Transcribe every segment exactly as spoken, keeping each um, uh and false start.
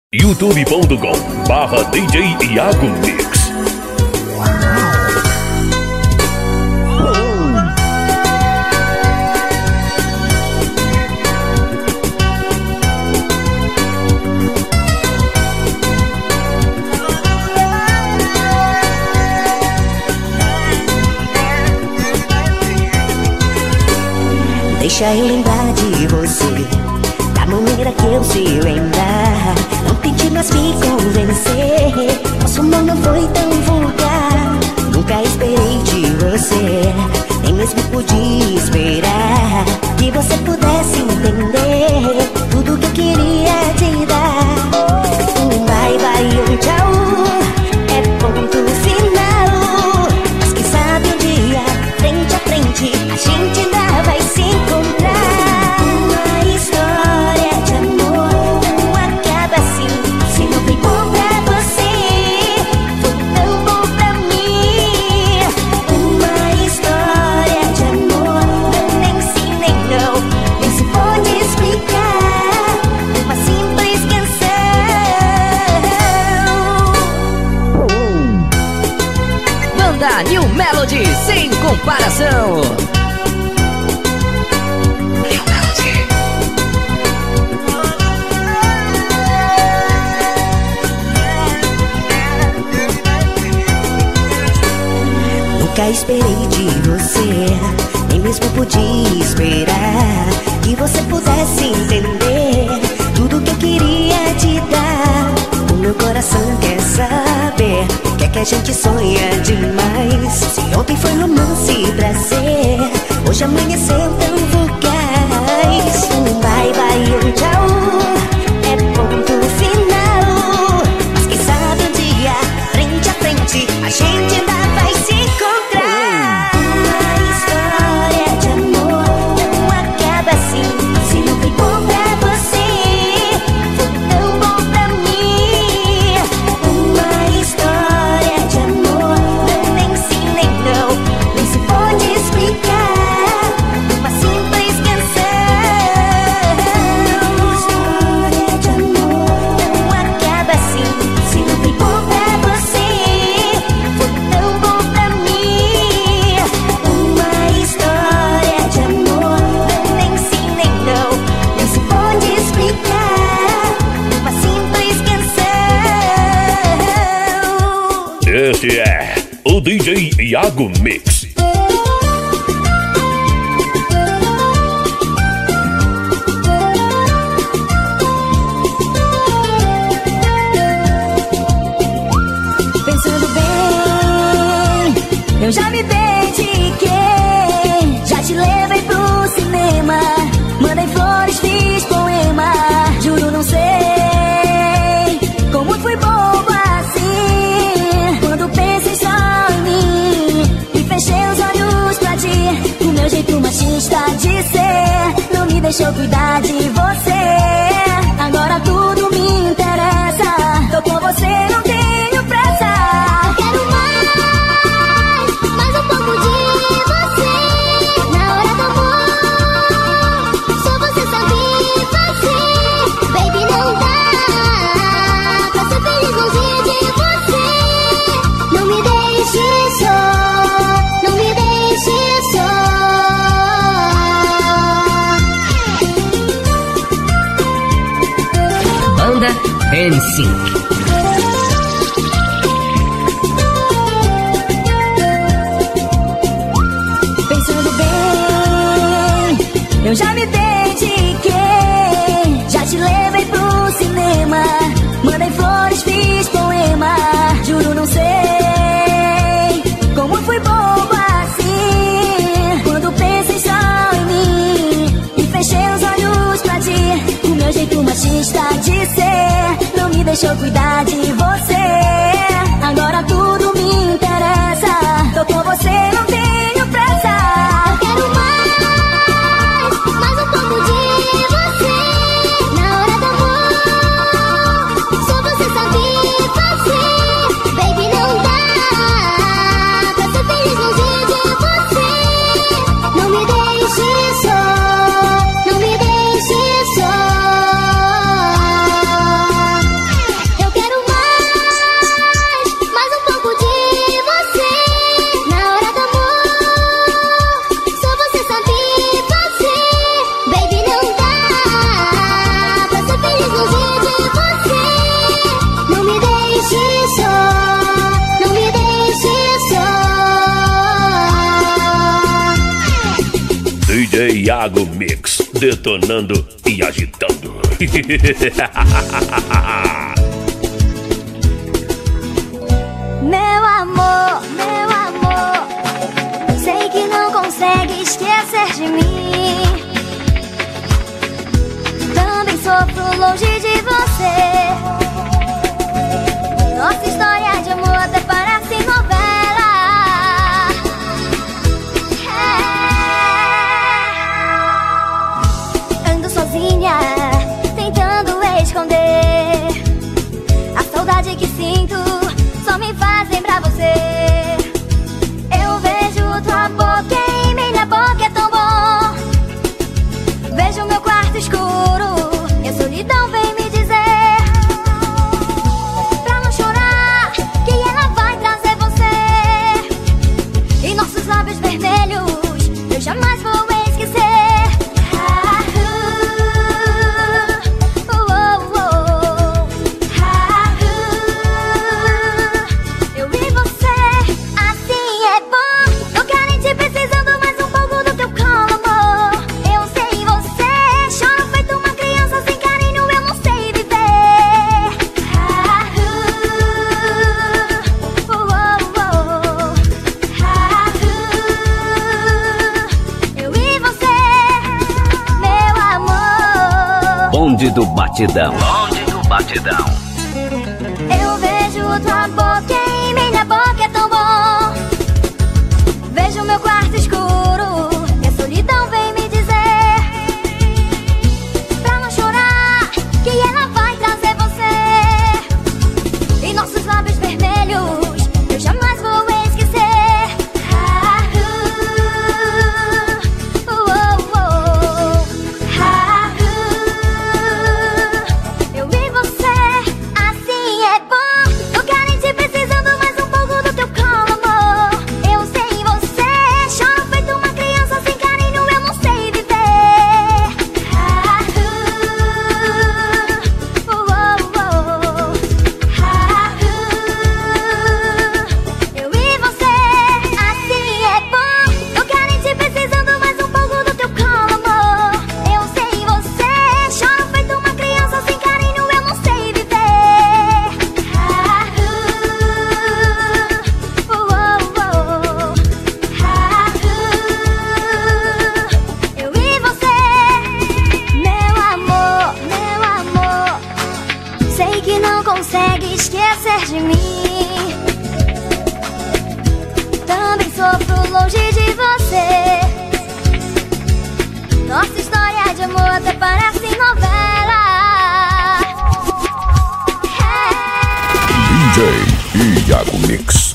youtube ponto com barra D J Iago Mix. Deixa eu lembrar de você, da maneira que eu sei lembrar. Não tente mais me convencer, nosso amor não foi tão vulgar. Nunca esperei de você, nem mesmo pude esperar que você pudesse entender tudo que eu queria te dar. Um bye bye, um tchau, é ponto final. Mas quem sabe um dia, frente a frente, a gente ainda vai se encontrar. Uma história de amor não acaba assim. Se não foi bom pra você, foi tão bom pra mim. Uma história de amor não nem sim nem não, nem se pode explicar. Uma simples canção. Banda New Melody sem comparação. Nunca esperei de você, nem mesmo pude esperar que você pudesse entender tudo que eu queria te dar. O meu coração quer saber o que é que a gente sonha demais. Se ontem foi romance e prazer, hoje amanheceu tão fugaz. Um bye bye, um tchau, é ponto final. Mas quem sabe um dia, frente a frente, a gente ainda vai se encontrar. Uma história de amor não acaba assim. Se não foi bom pra você, foi tão bom pra mim. Uma história de amor não nem sim nem não, nem se pode explicar. Uma simples canção. Uma história de amor não acaba assim. Se não foi bom pra você, foi tão bom pra mim. Uma história de amor não nem sim nem não, nem se pode explicar. Uma simples canção. Este é o D J Iago Mix. Pensando bem, eu já me dediquei, já te levei pro cinema, mandei flores, fiz poema. Juro, não sei como fui bobo assim, quando pensei só em mim e fechei os olhos pra ti. O meu jeito machista de ser não me deixou cuidar de você. Agora tudo me interessa, tô com você, não tenho pressa. Quero mais, mais um pouco de você. Na hora do amor, só você sabe fazer. Baby, não dá pra ser feliz longe de você. Não me deixe só, não me deixe só. Banda N cinco. Pensando bem, eu já me dediquei, já te levei pro cinema, mandei flores, fiz poema. Juro, não sei como fui bobo assim, quando pensei só em mim e fechei os olhos pra ti. O meu jeito machista de ser não me deixou cuidar de você. Agora tudo me interessa, tô com você, não tenho pressa. Quero mais, mais um pouco de você. Na hora do amor, só você sabe fazer. Baby, não dá pra ser feliz longe de você. Não me deixe só, não me deixe só. Iago Mix, detonando e agitando. Meu amor, meu amor, sei que não consegue esquecer de mim. Também sofro longe de você. Nossa história de amor até parece novela. É. Ando sozinha, tentando esconder a saudade que sinto. Só me faz lembrar você. Eu vejo tua boca em minha boca, é tão bom. Vejo meu quarto escuro e a solidão vem me dizer pra não chorar, que ela vai trazer você. E nossos lábios vermelhos eu jamais vou esquecer. Ah, uh, uh, uh, uh, uh. Ah, uh, eu e você, assim é bom. Tô carente, precisando mais um pouco do teu colo, amor. Eu sei você, choro feito uma criança sem carinho, eu não sei viver. Ah, uh, uh, uh, uh. Ah, uh, eu e você, meu amor. Bonde do Batidão. Bonde do Batidão. Eu vejo tua boca em minha boca, é tão bom. Vejo meu quarto escuro e a solidão vem me dizer pra não chorar, que ela vai trazer você. E nossos lábios vermelhos eu jamais vou esquecer. Ah, uh, uh, uh, uh. Ah, uh, eu e você, assim é bom. Tô carente, precisando mais um pouco do teu colo, amor. Eu sei você, choro feito uma criança sem carinho, eu não sei viver. Ah, uh, uh, uh, uh. Ah, uh, eu e você, assim é bom. Tô carente, precisando mais um pouco do teu colo, amor. Eu sei você, choro feito uma criança sem carinho, eu não sei viver. Ah, uh, uh, uh, uh. Ah, uh, eu e você, meu amor, meu amor, sei que não consegue esquecer de mim. Também sofro longe de você. Nossa história de amor até parece novela. É. D J Iago Mix.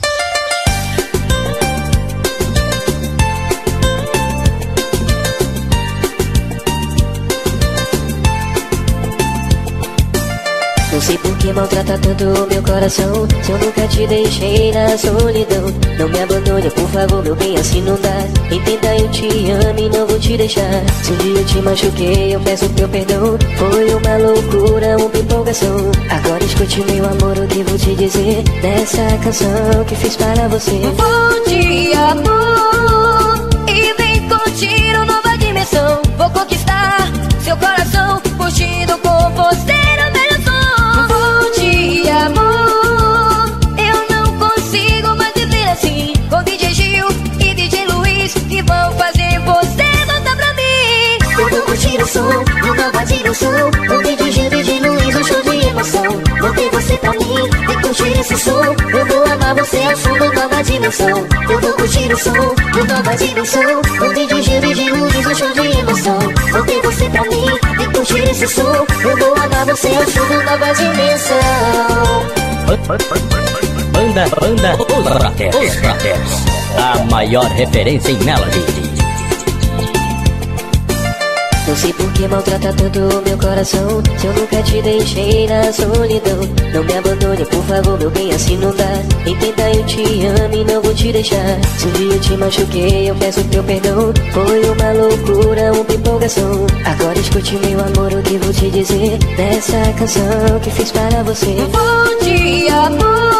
Não sei por que maltrata tanto o meu coração, se eu nunca te deixei na solidão. Não me abandone, por favor, meu bem, assim não dá. Entenda, eu te amo e não vou te deixar. Se um dia eu te machuquei, eu peço teu perdão. Foi uma loucura, uma empolgação. Agora escute, meu amor, o que vou te dizer nessa canção que fiz para você. Vou te amor e vem curtir uma nova dimensão. Vou conquistar seu coração, curtindo com você o melhor som. Vou te amor, eu não consigo mais viver assim. Com D J Gil e D J Luiz, que vão fazer você voltar pra mim. Eu vou curtir o som, uma nova dimensão. Com D J Gil, D J Luiz, um show de emoção. Vou ter você pra mim, vem curtir esse som. Eu vou amar você, é o som da nova dimensão. Eu vou curtir o som, uma nova dimensão. Com D J Gil, D J Luiz, um show de emoção. Vou ter você pra mim, vem curtir esse som. Eu vou amar você, é o som da nova dimensão. Banda, banda, Os Brothers. Os Brothers. A maior referência em Melody. Não sei por que maltrata tanto o meu coração, se eu nunca te deixei na solidão. Não me abandone, por favor, meu bem, assim não dá. Entenda, eu te amo e não vou te deixar. Se um dia eu te machuquei, eu peço teu perdão. Foi uma loucura, uma empolgação. Agora escute, meu amor, o que vou te dizer nessa canção que fiz para você. Vou te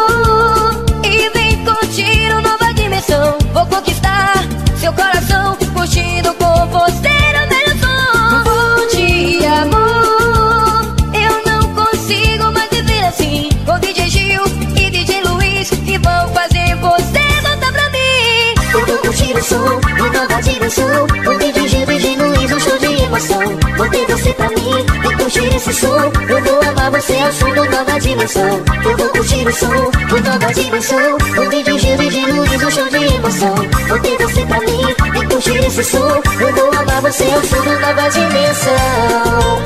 amor e vem curtir uma nova dimensão. Vou conquistar seu coração, curtindo com você no melhor som. Volte, amor, eu não consigo mais viver assim. Com D J Gil e D J Luiz, que vão fazer você voltar pra mim. Eu vou curtir o som, uma nova dimensão. Com D J Gil, D J Luiz, um show de emoção. Vou ter você pra mim, vem curtir esse som. Eu vou amar você ao som de nova dimensão. Eu vou curtir o som, uma nova dimensão. Com D J Gil, D J Luiz, um show de emoção. Vou ter você pra mim, vem curtir esse som. Eu vou amar você ao som de nova dimensão.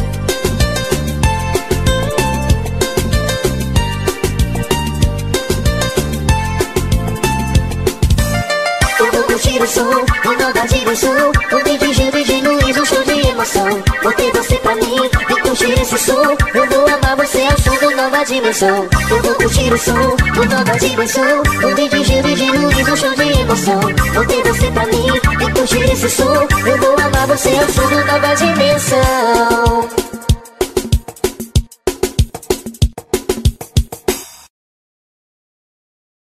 Eu vou curtir o som, uma nova dimensão. Com D J Gil, D J Luiz, um show de emoção. Vou ter você pra mim, vem curtir esse som. Eu vou amar você ao som de nova dimensão. Eu vou curtir o som, uma nova dimensão. Com D J Gil, D J Luiz, um show de emoção. Vou ter você pra mim, vem curtir esse som. Eu vou amar você ao som de nova dimensão.